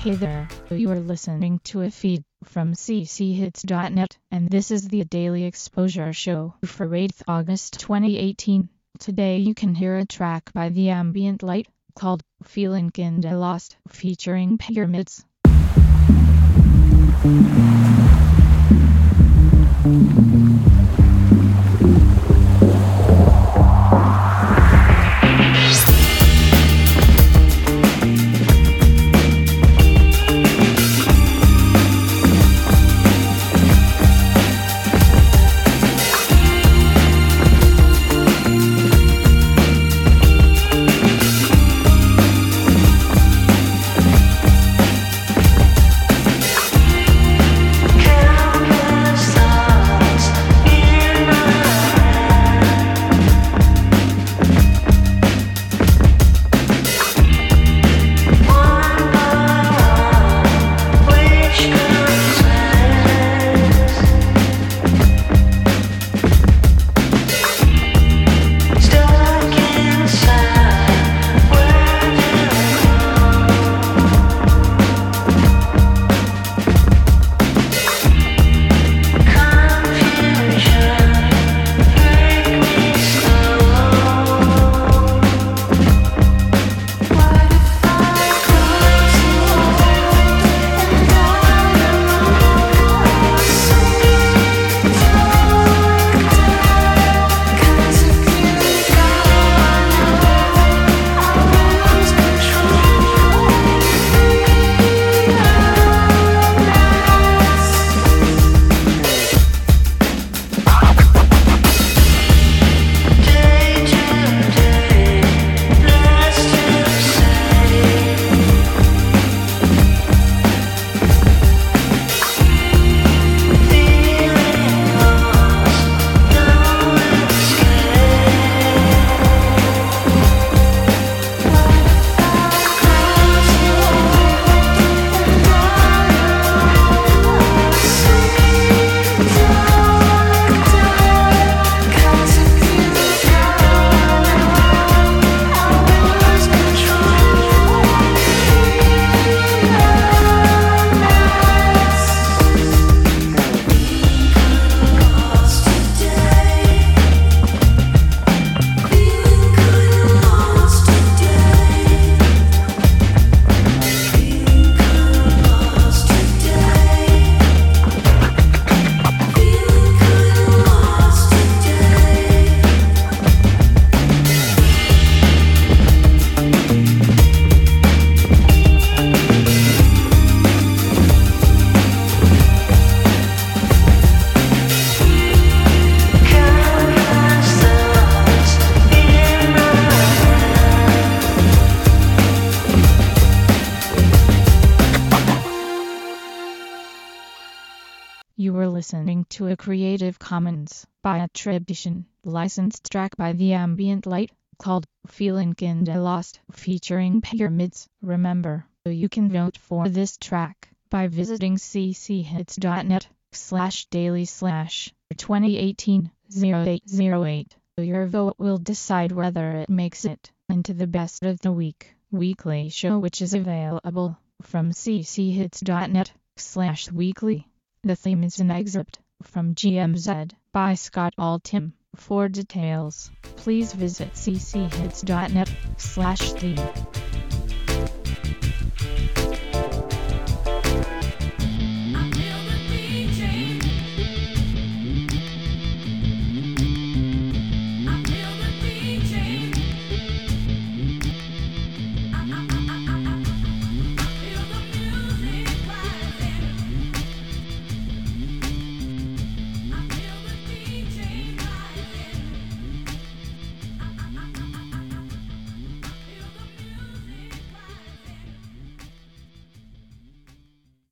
Hey there, you are listening to a feed from cchits.net, and this is the Daily Exposure Show for 8th August 2018. Today you can hear a track by The Ambient Light called Feeling Kinda Lost, featuring Pyramids. You were listening to a Creative Commons by attribution, licensed track by The Ambient Light, called Feeling Kinda Lost, featuring Pyramids. Remember, you can vote for this track by visiting cchits.net/daily/2018-0808. Your vote will decide whether it makes it into the Best of the Week weekly show, which is available from cchits.net/weekly. The theme is an excerpt from GMZ by Scott Altham. For details, please visit cchits.net/theme.